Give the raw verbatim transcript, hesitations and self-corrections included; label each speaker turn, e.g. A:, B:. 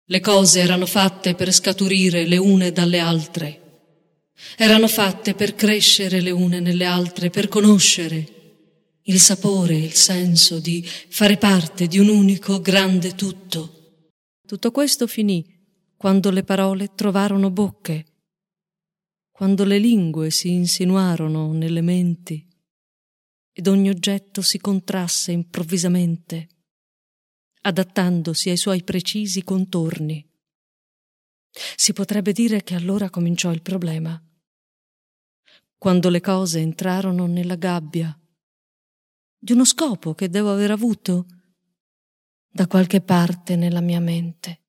A: Le cose erano fatte per scaturire le une dalle altre. Erano fatte per crescere le une nelle altre, per conoscere il sapore, il senso di fare parte di un unico grande tutto. Tutto questo finì quando le parole trovarono bocche, quando le lingue si insinuarono nelle menti ed ogni oggetto si contrasse improvvisamente, adattandosi ai suoi precisi contorni. Si potrebbe dire che allora cominciò il problema, quando le cose entrarono nella gabbia di uno scopo che devo aver avuto da qualche parte nella mia mente.